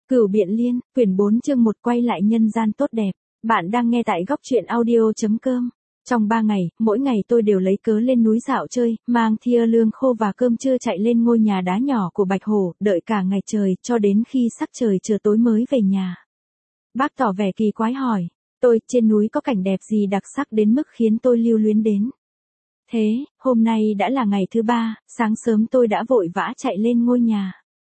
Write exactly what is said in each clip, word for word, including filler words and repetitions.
Cửu Biện Liên, quyển bốn chương một quay lại nhân gian tốt đẹp. Bạn đang nghe tại góc truyện audio.com. Trong ba ngày, mỗi ngày tôi đều lấy cớ lên núi dạo chơi, mang thìa lương khô và cơm trưa chạy lên ngôi nhà đá nhỏ của Bạch Hổ, đợi cả ngày trời, cho đến khi sắc trời chưa tối mới về nhà. Bác tỏ vẻ kỳ quái hỏi, tôi, trên núi có cảnh đẹp gì đặc sắc đến mức khiến tôi lưu luyến đến. Thế, hôm nay đã là ngày thứ ba, sáng sớm tôi đã vội vã chạy lên ngôi nhà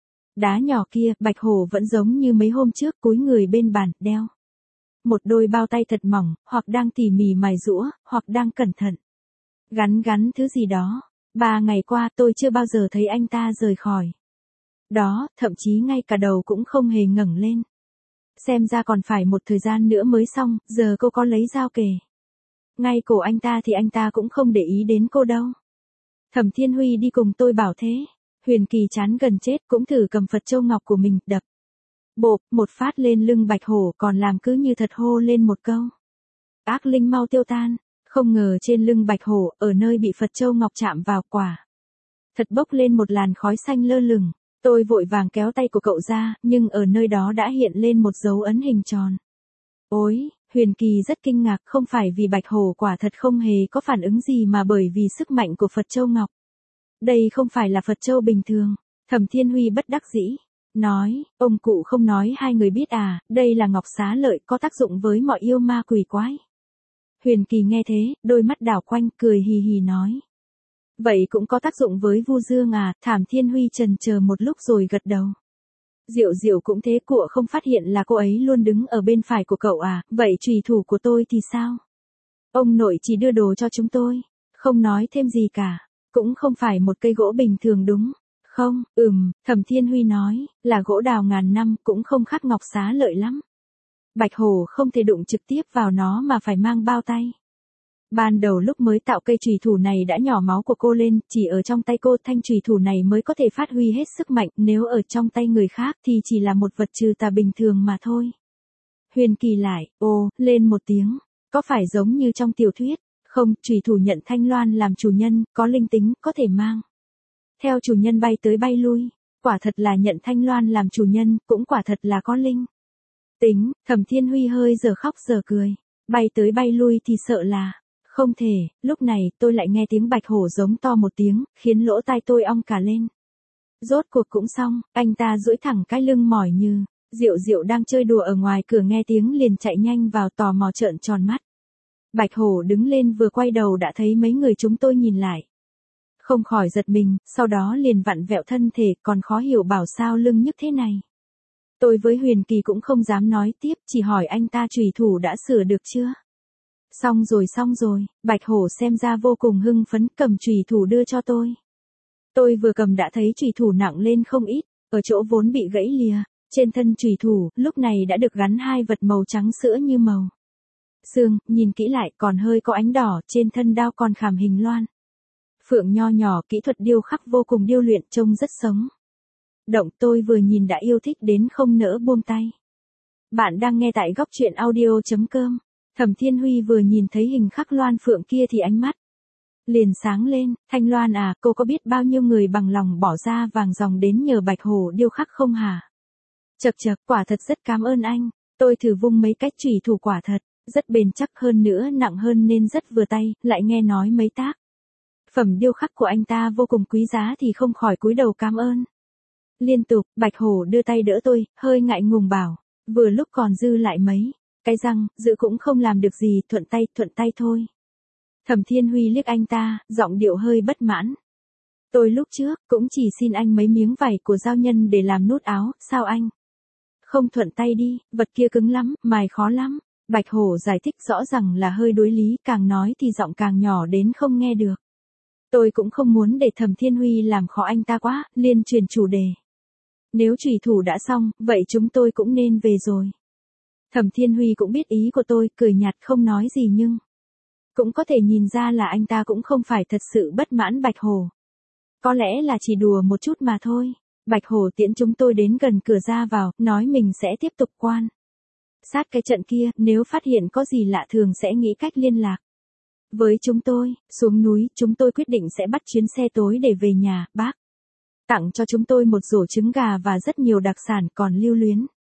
đá nhỏ kia. Bạch Hổ vẫn giống như mấy hôm trước, cúi người bên bàn, đeo một đôi bao tay thật mỏng, hoặc đang tỉ mỉ mài giũa, hoặc đang cẩn thận gắn gắn thứ gì đó. Ba ngày qua tôi chưa bao giờ thấy anh ta rời khỏi đó, thậm chí ngay cả đầu cũng không hề ngẩng lên. Xem ra còn phải một thời gian nữa mới xong. Giờ cô có lấy dao kề ngay cổ anh ta thì anh ta cũng không để ý đến cô đâu. Thẩm Thiên Huy đi cùng tôi bảo thế. Huyền Kỳ chán gần chết cũng thử cầm Phật châu ngọc của mình, đập bộp một phát lên lưng Bạch Hổ, còn làm cứ như thật hô lên một câu. Ác linh mau tiêu tan. Không ngờ trên lưng Bạch Hổ, ở nơi bị Phật châu ngọc chạm vào, quả thật bốc lên một làn khói xanh lơ lửng. Tôi vội vàng kéo tay của cậu ra, nhưng ở nơi đó đã hiện lên một dấu ấn hình tròn. Ôi, Huyền Kỳ rất kinh ngạc, không phải vì Bạch Hổ quả thật không hề có phản ứng gì mà bởi vì sức mạnh của Phật châu ngọc. Đây không phải là Phật châu bình thường. Thẩm Thiên Huy bất đắc dĩ nói, ông cụ không nói hai người biết à, đây là ngọc xá lợi, có tác dụng với mọi yêu ma quỷ quái. Huyền Kỳ nghe thế, đôi mắt đảo quanh, cười hì hì nói. Vậy cũng có tác dụng với Vu Dương à? Thẩm Thiên Huy chần chờ một lúc rồi gật đầu. Diệu Diệu cũng thế, cụ không phát hiện là cô ấy luôn đứng ở bên phải của cậu à? Vậy trùy thủ của tôi thì sao? Ông nội chỉ đưa đồ cho chúng tôi, không nói thêm gì cả. Cũng không phải một cây gỗ bình thường đúng không? Ừm, Thẩm Thiên Huy nói, là gỗ đào ngàn năm, cũng không khác ngọc xá lợi lắm. Bạch Hổ không thể đụng trực tiếp vào nó mà phải mang bao tay. Ban đầu lúc mới tạo cây chùy thủ này đã nhỏ máu của cô lên, chỉ ở trong tay cô thanh chùy thủ này mới có thể phát huy hết sức mạnh, nếu ở trong tay người khác thì chỉ là một vật trừ tà bình thường mà thôi. Huyền Kỳ lại, ô, lên một tiếng, có phải giống như trong tiểu thuyết? Không, chùy thủ nhận Thanh Loan làm chủ nhân, có linh tính, có thể mang theo chủ nhân bay tới bay lui. Quả thật là nhận Thanh Loan làm chủ nhân, cũng quả thật là có linh tính. Thẩm Thiên Huy hơi giờ khóc giờ cười. Bay tới bay lui thì sợ là không thể. Lúc này tôi lại nghe tiếng Bạch Hổ giống to một tiếng, khiến lỗ tai tôi ong cả lên. Rốt cuộc cũng xong, anh ta duỗi thẳng cái lưng mỏi như. Diệu Diệu đang chơi đùa ở ngoài cửa nghe tiếng liền chạy nhanh vào, tò mò trợn tròn mắt. Bạch Hổ đứng lên vừa quay đầu đã thấy mấy người chúng tôi nhìn lại. Không khỏi giật mình, sau đó liền vặn vẹo thân thể, còn khó hiểu bảo sao lưng nhức thế này. Tôi với Huyền Kỳ cũng không dám nói tiếp, chỉ hỏi anh ta chùy thủ đã sửa được chưa? Xong rồi xong rồi. Bạch Hổ xem ra vô cùng hưng phấn, cầm chùy thủ đưa cho tôi. Tôi vừa cầm đã thấy chùy thủ nặng lên không ít, ở chỗ vốn bị gãy lìa, trên thân chùy thủ, lúc này đã được gắn hai vật màu trắng sữa như màu xương, nhìn kỹ lại còn hơi có ánh đỏ, trên thân đao còn khảm hình loan phượng nho nhỏ, kỹ thuật điêu khắc vô cùng điêu luyện, trông rất sống động. Tôi vừa nhìn đã yêu thích đến không nỡ buông tay. Bạn đang nghe tại góc truyện audio.com. Thẩm Thiên Huy vừa nhìn thấy hình khắc loan phượng kia thì ánh mắt liền sáng lên. Thanh Loan à, cô có biết bao nhiêu người bằng lòng bỏ ra vàng ròng đến nhờ Bạch Hổ điêu khắc không hả? Chậc chậc, quả thật rất cảm ơn anh. Tôi thử vung mấy cách chùy thủ, quả thật rất bền chắc, hơn nữa nặng hơn nên rất vừa tay, lại nghe nói mấy tác phẩm điêu khắc của anh ta vô cùng quý giá thì không khỏi cúi đầu cảm ơn liên tục. Bạch Hổ đưa tay đỡ tôi, hơi ngại ngùng bảo, vừa lúc còn dư lại mấy cái răng, giữ cũng không làm được gì, thuận tay, thuận tay thôi. Thẩm Thiên Huy liếc anh ta, giọng điệu hơi bất mãn. Tôi lúc trước cũng chỉ xin anh mấy miếng vải của giao nhân để làm nút áo, sao anh không thuận tay đi, vật kia cứng lắm, mài khó lắm. Bạch Hổ giải thích rõ ràng là hơi đối lý, càng nói thì giọng càng nhỏ đến không nghe được. Tôi cũng không muốn để Thẩm Thiên Huy làm khó anh ta quá, liền chuyển chủ đề. Nếu chùy thủ đã xong, vậy chúng tôi cũng nên về rồi. Thẩm Thiên Huy cũng biết ý của tôi, cười nhạt không nói gì, nhưng cũng có thể nhìn ra là anh ta cũng không phải thật sự bất mãn Bạch Hổ. Có lẽ là chỉ đùa một chút mà thôi. Bạch Hổ tiễn chúng tôi đến gần cửa ra vào, nói mình sẽ tiếp tục quan sát cái trận kia, nếu phát hiện có gì lạ thường sẽ nghĩ cách liên lạc với chúng tôi. Xuống núi, chúng tôi quyết định sẽ bắt chuyến xe tối để về nhà. Bác tặng cho chúng tôi một rổ trứng gà và rất nhiều đặc sản, còn lưu luyến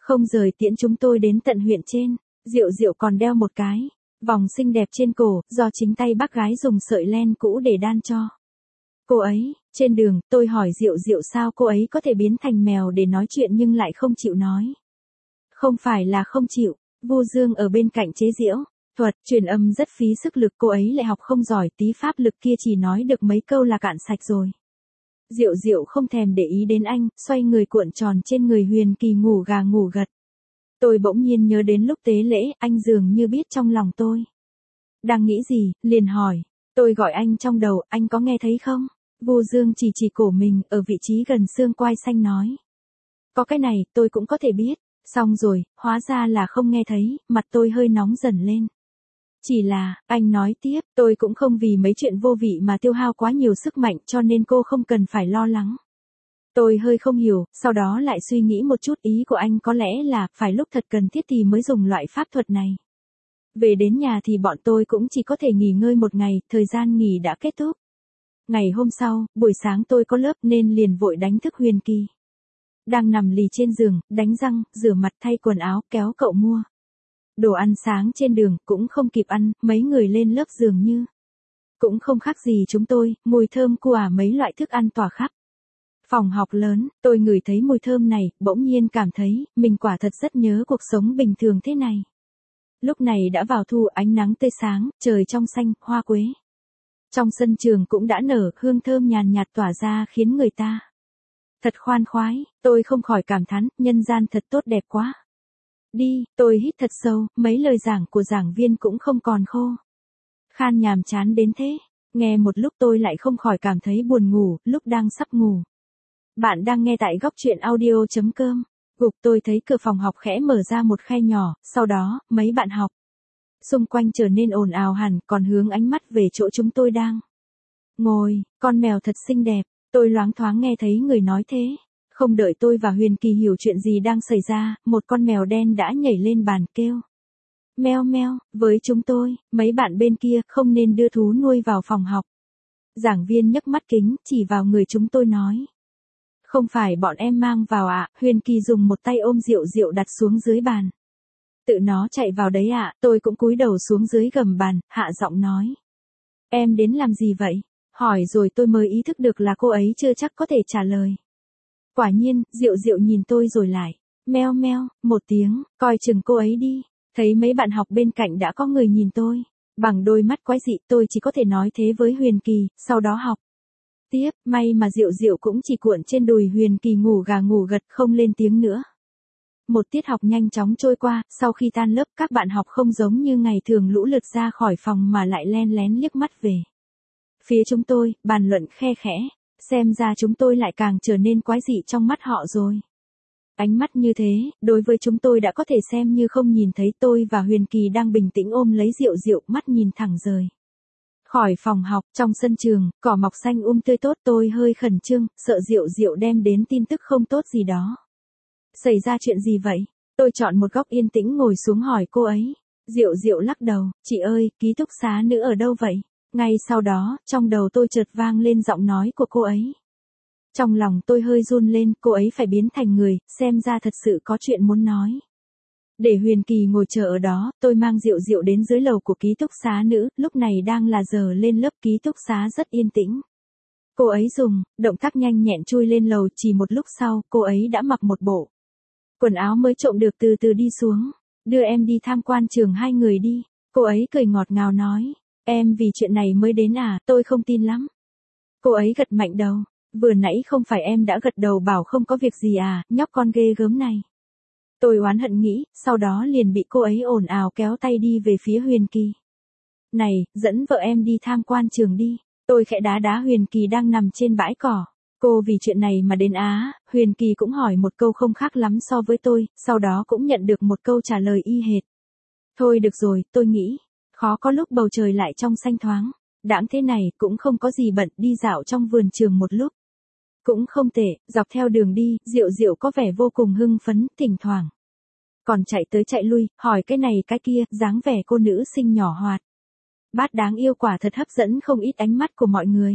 không rời tiễn chúng tôi đến tận huyện trên. Diệu Diệu còn đeo một cái vòng xinh đẹp trên cổ, do chính tay bác gái dùng sợi len cũ để đan cho cô ấy. Trên đường, tôi hỏi Diệu Diệu sao cô ấy có thể biến thành mèo để nói chuyện nhưng lại không chịu nói. Không phải là không chịu, Vu Dương ở bên cạnh chế giễu. Thuật truyền âm rất phí sức lực, cô ấy lại học không giỏi, tí pháp lực kia chỉ nói được mấy câu là cạn sạch rồi. Diệu Diệu không thèm để ý đến anh, xoay người cuộn tròn trên người Huyền Kỳ ngủ gà ngủ gật. Tôi bỗng nhiên nhớ đến lúc tế lễ, anh dường như biết trong lòng tôi đang nghĩ gì, liền hỏi. Tôi gọi anh trong đầu, anh có nghe thấy không? Vu Dương chỉ chỉ cổ mình, ở vị trí gần xương quai xanh nói. Có cái này, tôi cũng có thể biết. Xong rồi, hóa ra là không nghe thấy, mặt tôi hơi nóng dần lên. Chỉ là, anh nói tiếp, tôi cũng không vì mấy chuyện vô vị mà tiêu hao quá nhiều sức mạnh cho nên cô không cần phải lo lắng. Tôi hơi không hiểu, sau đó lại suy nghĩ một chút, ý của anh có lẽ là phải lúc thật cần thiết thì mới dùng loại pháp thuật này. Về đến nhà thì bọn tôi cũng chỉ có thể nghỉ ngơi một ngày, thời gian nghỉ đã kết thúc. Ngày hôm sau, buổi sáng tôi có lớp nên liền vội đánh thức Huyền Kỳ. Đang nằm lì trên giường, đánh răng, rửa mặt, thay quần áo, kéo cậu mua đồ ăn sáng trên đường, cũng không kịp ăn, mấy người lên lớp dường như cũng không khác gì chúng tôi, mùi thơm của mấy loại thức ăn tỏa khắp phòng học lớn. Tôi ngửi thấy mùi thơm này, bỗng nhiên cảm thấy mình quả thật rất nhớ cuộc sống bình thường thế này. Lúc này đã vào thu, ánh nắng tươi sáng, trời trong xanh, hoa quế trong sân trường cũng đã nở, hương thơm nhàn nhạt tỏa ra khiến người ta thật khoan khoái. Tôi không khỏi cảm thán, nhân gian thật tốt đẹp quá. Đi, tôi hít thật sâu, mấy lời giảng của giảng viên cũng không còn khô khan nhàm chán đến thế. Nghe một lúc tôi lại không khỏi cảm thấy buồn ngủ, lúc đang sắp ngủ. Bạn đang nghe tại góc truyện audio chấm com. Gục tôi thấy cửa phòng học khẽ mở ra một khe nhỏ, sau đó, mấy bạn học xung quanh trở nên ồn ào hẳn, còn hướng ánh mắt về chỗ chúng tôi đang ngồi. Con mèo thật xinh đẹp, tôi loáng thoáng nghe thấy người nói thế. Không đợi tôi và Huyền Kỳ hiểu chuyện gì đang xảy ra, một con mèo đen đã nhảy lên bàn kêu. Meo meo, với chúng tôi, mấy bạn bên kia không nên đưa thú nuôi vào phòng học. Giảng viên nhấc mắt kính, chỉ vào người chúng tôi nói. Không phải bọn em mang vào ạ. Huyền Kỳ dùng một tay ôm Diệu Diệu đặt xuống dưới bàn. Tự nó chạy vào đấy ạ. Tôi cũng cúi đầu xuống dưới gầm bàn, hạ giọng nói. Em đến làm gì vậy? Hỏi rồi tôi mới ý thức được là cô ấy chưa chắc có thể trả lời. Quả nhiên, Diệu Diệu nhìn tôi rồi lại. Meo meo, một tiếng, coi chừng cô ấy đi. Thấy mấy bạn học bên cạnh đã có người nhìn tôi. Bằng đôi mắt quái dị, tôi chỉ có thể nói thế với Huyền Kỳ, sau đó học tiếp. May mà Diệu Diệu cũng chỉ cuộn trên đùi Huyền Kỳ ngủ gà ngủ gật, không lên tiếng nữa. Một tiết học nhanh chóng trôi qua, sau khi tan lớp các bạn học không giống như ngày thường lũ lượt ra khỏi phòng mà lại len lén liếc mắt về phía chúng tôi, bàn luận khe khẽ. Xem ra chúng tôi lại càng trở nên quái dị trong mắt họ rồi. Ánh mắt như thế, đối với chúng tôi đã có thể xem như không nhìn thấy. Tôi và Huyền Kỳ đang bình tĩnh ôm lấy Diệu Diệu, mắt nhìn thẳng rời khỏi phòng học. Trong sân trường, cỏ mọc xanh um tươi tốt, tôi hơi khẩn trương, sợ Diệu Diệu đem đến tin tức không tốt gì đó. Xảy ra chuyện gì vậy? Tôi chọn một góc yên tĩnh ngồi xuống hỏi cô ấy. Diệu Diệu lắc đầu, chị ơi, ký túc xá nữ ở đâu vậy? Ngay sau đó, trong đầu tôi chợt vang lên giọng nói của cô ấy. Trong lòng tôi hơi run lên, cô ấy phải biến thành người, xem ra thật sự có chuyện muốn nói. Để Huyền Kỳ ngồi chờ ở đó, tôi mang Diệu Diệu đến dưới lầu của ký túc xá nữ, lúc này đang là giờ lên lớp. Ký túc xá rất yên tĩnh. Cô ấy dùng động tác nhanh nhẹn chui lên lầu, chỉ một lúc sau, cô ấy đã mặc một bộ quần áo mới trộm được, từ từ đi xuống. Đưa em đi tham quan trường hai người đi. Cô ấy cười ngọt ngào nói. Em vì chuyện này mới đến à? Tôi không tin lắm. Cô ấy gật mạnh đầu. Vừa nãy không phải em đã gật đầu bảo không có việc gì à, nhóc con ghê gớm này. Tôi oán hận nghĩ, sau đó liền bị cô ấy ồn ào kéo tay đi về phía Huyền Kỳ. Này, dẫn vợ em đi tham quan trường đi. Tôi khẽ đá đá Huyền Kỳ đang nằm trên bãi cỏ. Cô vì chuyện này mà đến á? Huyền Kỳ cũng hỏi một câu không khác lắm so với tôi, sau đó cũng nhận được một câu trả lời y hệt. Thôi được rồi, tôi nghĩ. Khó có lúc bầu trời lại trong xanh thoáng. Đãng thế này cũng không có gì bận, đi dạo trong vườn trường một lúc. Cũng không tệ. Dọc theo đường đi, Diệu Diệu có vẻ vô cùng hưng phấn, thỉnh thoảng còn chạy tới chạy lui, hỏi cái này cái kia, dáng vẻ cô nữ sinh nhỏ hoạt bát đáng yêu quả thật hấp dẫn không ít ánh mắt của mọi người.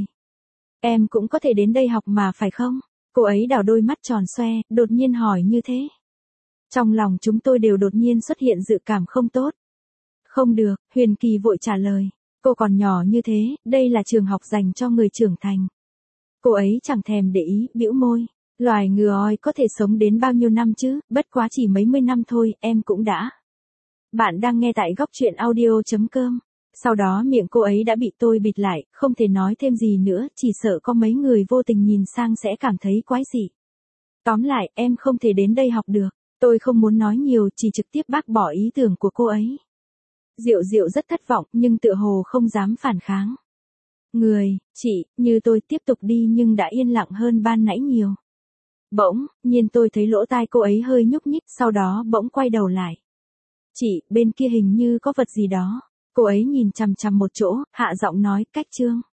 Em cũng có thể đến đây học mà phải không? Cô ấy đảo đôi mắt tròn xoe, đột nhiên hỏi như thế. Trong lòng chúng tôi đều đột nhiên xuất hiện dự cảm không tốt. Không được, Huyền Kỳ vội trả lời. Cô còn nhỏ như thế, đây là trường học dành cho người trưởng thành. Cô ấy chẳng thèm để ý, bĩu môi. Loài ngựa oi có thể sống đến bao nhiêu năm chứ, bất quá chỉ mấy mươi năm thôi, em cũng đã. Bạn đang nghe tại góc truyện audio.com. Sau đó miệng cô ấy đã bị tôi bịt lại, không thể nói thêm gì nữa, chỉ sợ có mấy người vô tình nhìn sang sẽ cảm thấy quái dị. Tóm lại, em không thể đến đây học được. Tôi không muốn nói nhiều, chỉ trực tiếp bác bỏ ý tưởng của cô ấy. Diệu Diệu rất thất vọng, nhưng tựa hồ không dám phản kháng. Người, chị, như tôi tiếp tục đi nhưng đã yên lặng hơn ban nãy nhiều. Bỗng, nhiên tôi thấy lỗ tai cô ấy hơi nhúc nhích, sau đó bỗng quay đầu lại. Chị, bên kia hình như có vật gì đó. Cô ấy nhìn chằm chằm một chỗ, hạ giọng nói, Cách Trương.